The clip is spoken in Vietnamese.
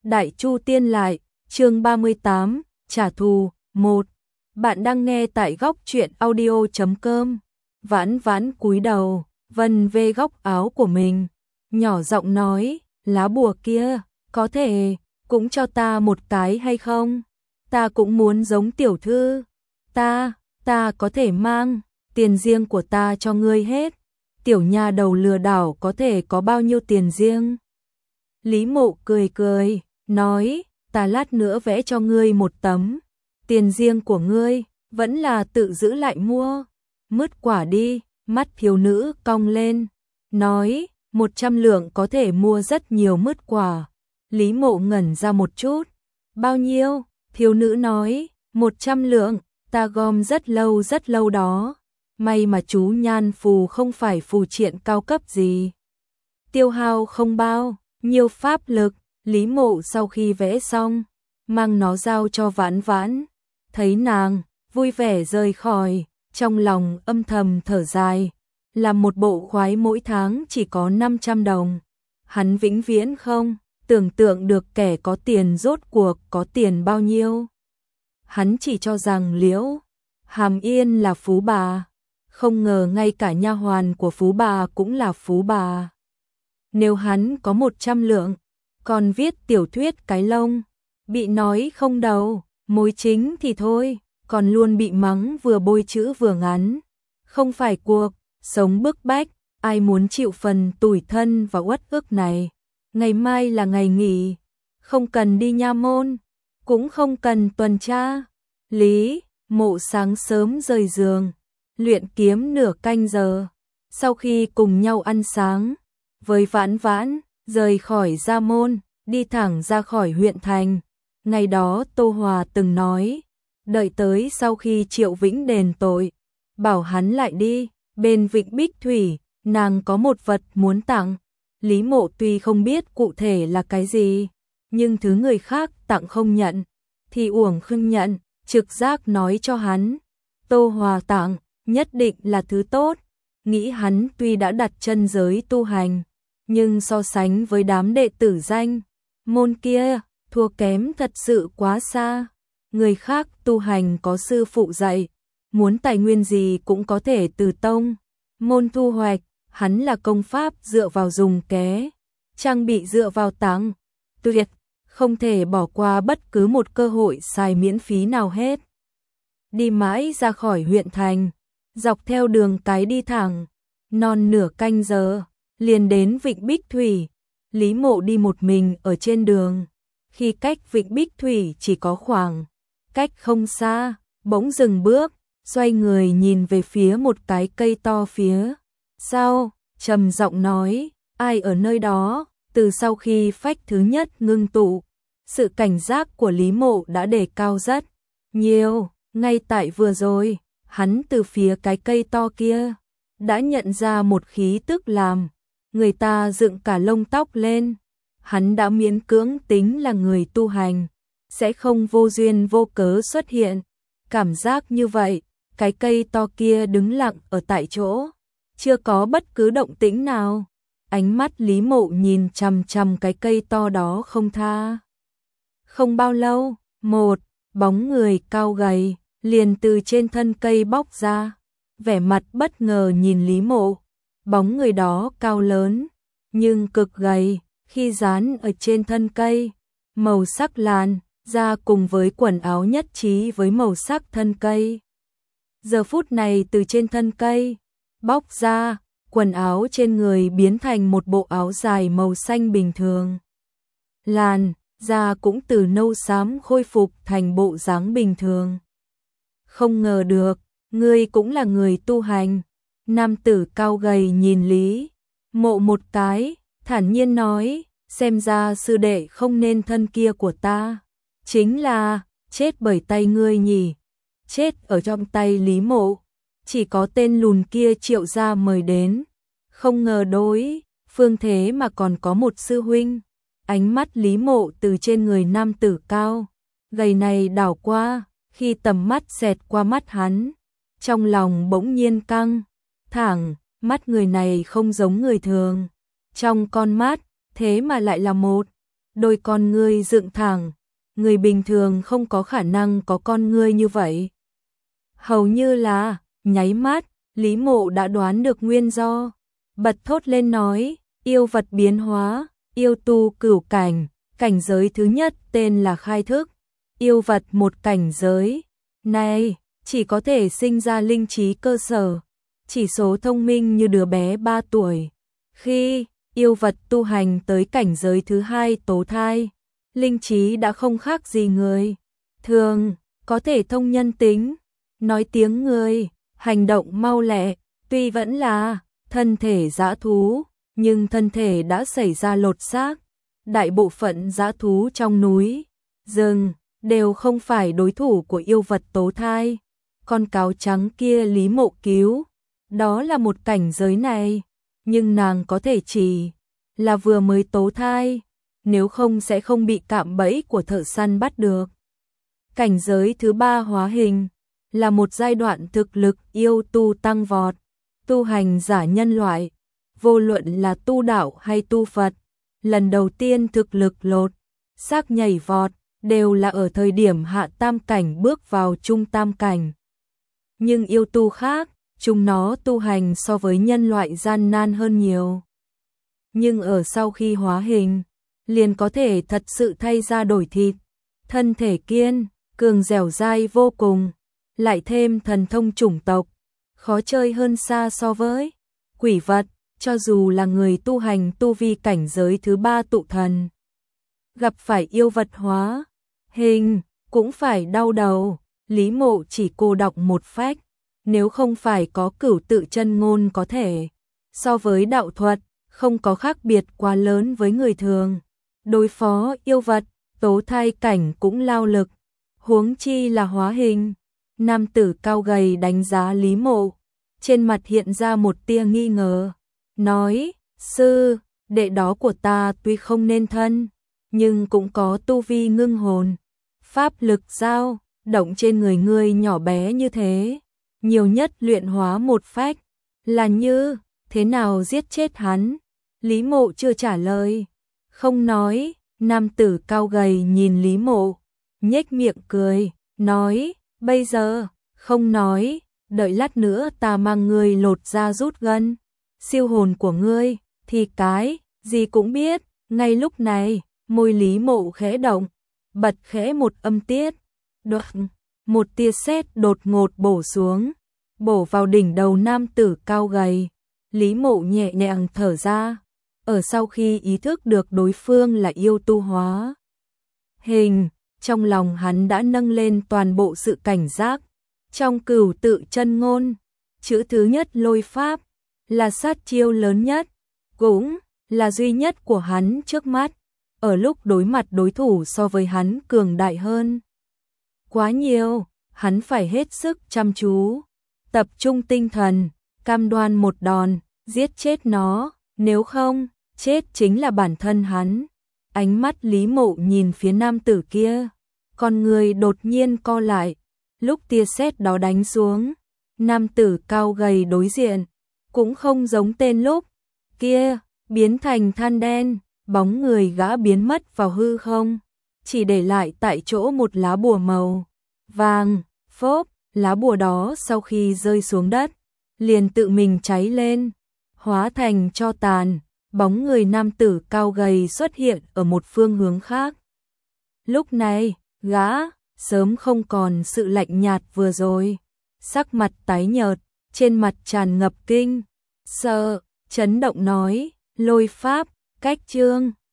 Đại Chu Tiên Lại, chương 38, trả thù, 1. Bạn đang nghe tại góc truyện audio.com. Vãn Vãn cúi đầu, vân về góc áo của mình, nhỏ giọng nói, lá bùa kia, có thể, cũng cho ta một cái hay không? Ta cũng muốn giống tiểu thư. Ta có thể mang tiền riêng của ta cho ngươi hết. Tiểu nha đầu lừa đảo có thể có bao nhiêu tiền riêng? Lý Mộ cười cười, nói, ta lát nữa vẽ cho ngươi một tấm. Tiền riêng của ngươi, vẫn là tự giữ lại mua. Mứt quả đi, mắt thiếu nữ cong lên, nói, 100 lượng có thể mua rất nhiều mứt quả. Lý Mộ ngẩn ra một chút, bao nhiêu? Thiếu nữ nói, 100 lượng, ta gom rất lâu đó. May mà chú nhan phù không phải phù triện cao cấp gì. Tiêu hao không bao nhiêu pháp lực. Lý Mộ sau khi vẽ xong, mang nó giao cho Vãn Vãn. Thấy nàng vui vẻ rời khỏi, trong lòng âm thầm thở dài. Làm một bộ khoái mỗi tháng chỉ có 500 đồng. Hắn vĩnh viễn không tưởng tượng được kẻ có tiền rốt cuộc có tiền bao nhiêu. Hắn chỉ cho rằng Liễu Hàm Yên là phú bà, không ngờ ngay cả nha hoàn của phú bà cũng là phú bà. Nếu hắn có 100 lượng, còn viết tiểu thuyết cái lông, bị nói không đầu, mối chính thì thôi, còn luôn bị mắng vừa bôi chữ vừa ngắn. Không phải cuộc sống bức bách, ai muốn chịu phần tủi thân và uất ức này. Ngày mai là ngày nghỉ, không cần đi nha môn, cũng không cần tuần tra. Lý Mộ sáng sớm rời giường, luyện kiếm nửa canh giờ. Sau khi cùng nhau ăn sáng, với Vãn Vãn, rời khỏi gia môn, đi thẳng ra khỏi huyện thành. Ngày đó Tô Hòa từng nói, đợi tới sau khi Triệu Vĩnh đền tội, bảo hắn lại đi, bên Vịnh Bích Thủy, nàng có một vật muốn tặng. Lý Mộ tuy không biết cụ thể là cái gì, nhưng thứ người khác tặng không nhận, thì uổng không nhận, trực giác nói cho hắn. Tô Hòa tặng, nhất định là thứ tốt. Nghĩ hắn tuy đã đặt chân giới tu hành, nhưng so sánh với đám đệ tử danh môn kia, thua kém thật sự quá xa. Người khác tu hành có sư phụ dạy, muốn tài nguyên gì cũng có thể từ tông môn thu hoạch. Hắn là công pháp dựa vào dùng ké, trang bị dựa vào tặng, tuyệt, không thể bỏ qua bất cứ một cơ hội xài miễn phí nào hết. Đi mãi ra khỏi huyện thành, dọc theo đường cái đi thẳng, non nửa canh giờ, liền đến Vịnh Bích Thủy. Lý Mộ đi một mình ở trên đường, khi cách Vịnh Bích Thủy chỉ có khoảng cách không xa, bỗng dừng bước, xoay người nhìn về phía một cái cây to phía sau, trầm giọng nói, ai ở nơi đó? Từ sau khi phách thứ nhất ngưng tụ, sự cảnh giác của Lý Mộ đã đề cao rất nhiều. Ngay tại vừa rồi, hắn từ phía cái cây to kia đã nhận ra một khí tức làm người ta dựng cả lông tóc lên. Hắn đã miễn cưỡng tính là người tu hành, sẽ không vô duyên vô cớ xuất hiện. Cảm giác như vậy, cái cây to kia đứng lặng ở tại chỗ, chưa có bất cứ động tĩnh nào. Ánh mắt Lý Mộ nhìn chằm chằm cái cây to đó không tha. Không bao lâu, một bóng người cao gầy liền từ trên thân cây bóc ra, vẻ mặt bất ngờ nhìn Lý Mộ. Bóng người đó cao lớn, nhưng cực gầy, khi dán ở trên thân cây, màu sắc làn da cùng với quần áo nhất trí với màu sắc thân cây. Giờ phút này từ trên thân cây bóc ra, quần áo trên người biến thành một bộ áo dài màu xanh bình thường. Làn da cũng từ nâu xám khôi phục thành bộ dáng bình thường. Không ngờ được, ngươi cũng là người tu hành. Nam tử cao gầy nhìn Lý Mộ một cái, thản nhiên nói, xem ra sư đệ không nên thân kia của ta, chính là chết bởi tay ngươi nhỉ. Chết ở trong tay Lý Mộ, chỉ có tên lùn kia Triệu gia mời đến. Không ngờ đối phương thế mà còn có một sư huynh. Ánh mắt Lý Mộ từ trên người nam tử cao gầy này đảo qua, khi tầm mắt xẹt qua mắt hắn, trong lòng bỗng nhiên căng thẳng. Mắt người này không giống người thường, trong con mắt thế mà lại là một đôi con ngươi dựng thẳng, người bình thường không có khả năng có con ngươi như vậy. Hầu như là, nháy mắt, Lý Mộ đã đoán được nguyên do, bật thốt lên nói, yêu vật biến hóa, yêu tu cửu cảnh, cảnh giới thứ nhất tên là khai thức, yêu vật một cảnh giới, này, chỉ có thể sinh ra linh trí cơ sở, chỉ số thông minh như đứa bé 3 tuổi. Khi yêu vật tu hành tới cảnh giới thứ hai tố thai, linh trí đã không khác gì người thường, có thể thông nhân tính, nói tiếng người, hành động mau lẹ, tuy vẫn là thân thể dã thú, nhưng thân thể đã xảy ra lột xác. Đại bộ phận dã thú trong núi, rừng đều không phải đối thủ của yêu vật tố thai. Con cáo trắng kia Lý Mộ cứu, đó là một cảnh giới này, nhưng nàng có thể chỉ là vừa mới tố thai, nếu không sẽ không bị cạm bẫy của thợ săn bắt được. Cảnh giới thứ ba hóa hình là một giai đoạn thực lực yêu tu tăng vọt, tu hành giả nhân loại, vô luận là tu đạo hay tu Phật, lần đầu tiên thực lực lột xác nhảy vọt đều là ở thời điểm hạ tam cảnh bước vào trung tam cảnh. Nhưng yêu tu khác, chúng nó tu hành so với nhân loại gian nan hơn nhiều. Nhưng ở sau khi hóa hình, liền có thể thật sự thay ra đổi thịt, thân thể kiên, cường dẻo dai vô cùng, lại thêm thần thông chủng tộc, khó chơi hơn xa so với quỷ vật, cho dù là người tu hành tu vi cảnh giới thứ ba tụ thần. Gặp phải yêu vật hóa hình, cũng phải đau đầu, Lý Mộ chỉ cô đọc một phách, nếu không phải có cửu tự chân ngôn có thể, so với đạo thuật, không có khác biệt quá lớn với người thường. Đối phó yêu vật, tố thai cảnh cũng lao lực, huống chi là hóa hình. Nam tử cao gầy đánh giá Lý Mộ, trên mặt hiện ra một tia nghi ngờ, nói, sư, đệ đó của ta tuy không nên thân, nhưng cũng có tu vi ngưng hồn, pháp lực dao động trên người ngươi nhỏ bé như thế, nhiều nhất luyện hóa một phách, là như thế nào giết chết hắn? Lý Mộ chưa trả lời, không nói. Nam tử cao gầy nhìn Lý Mộ, nhếch miệng cười, nói, bây giờ, không nói, đợi lát nữa ta mang ngươi lột da rút gân, siêu hồn của ngươi, thì cái gì cũng biết. Ngay lúc này, môi Lý Mộ khẽ động, bật khẽ một âm tiết, một tia sét đột ngột bổ xuống, bổ vào đỉnh đầu nam tử cao gầy. Lý Mộ nhẹ nhàng thở ra, ở sau khi ý thức được đối phương là yêu tu hóa hình, trong lòng hắn đã nâng lên toàn bộ sự cảnh giác. Trong cửu tự chân ngôn, chữ thứ nhất lôi pháp, là sát chiêu lớn nhất, cũng là duy nhất của hắn trước mắt, ở lúc đối mặt đối thủ so với hắn cường đại hơn quá nhiều, hắn phải hết sức chăm chú, tập trung tinh thần, cam đoan một đòn, giết chết nó, nếu không, chết chính là bản thân hắn. Ánh mắt Lý Mộ nhìn phía nam tử kia, con người đột nhiên co lại, lúc tia sét đó đánh xuống, nam tử cao gầy đối diện, cũng không giống tên lúc kia, biến thành than đen, bóng người gã biến mất vào hư không, chỉ để lại tại chỗ một lá bùa màu vàng, phốp, lá bùa đó sau khi rơi xuống đất, liền tự mình cháy lên, hóa thành tro tàn, bóng người nam tử cao gầy xuất hiện ở một phương hướng khác. Lúc này, gã sớm không còn sự lạnh nhạt vừa rồi, sắc mặt tái nhợt, trên mặt tràn ngập kinh sợ, chấn động nói, lôi pháp, cách chương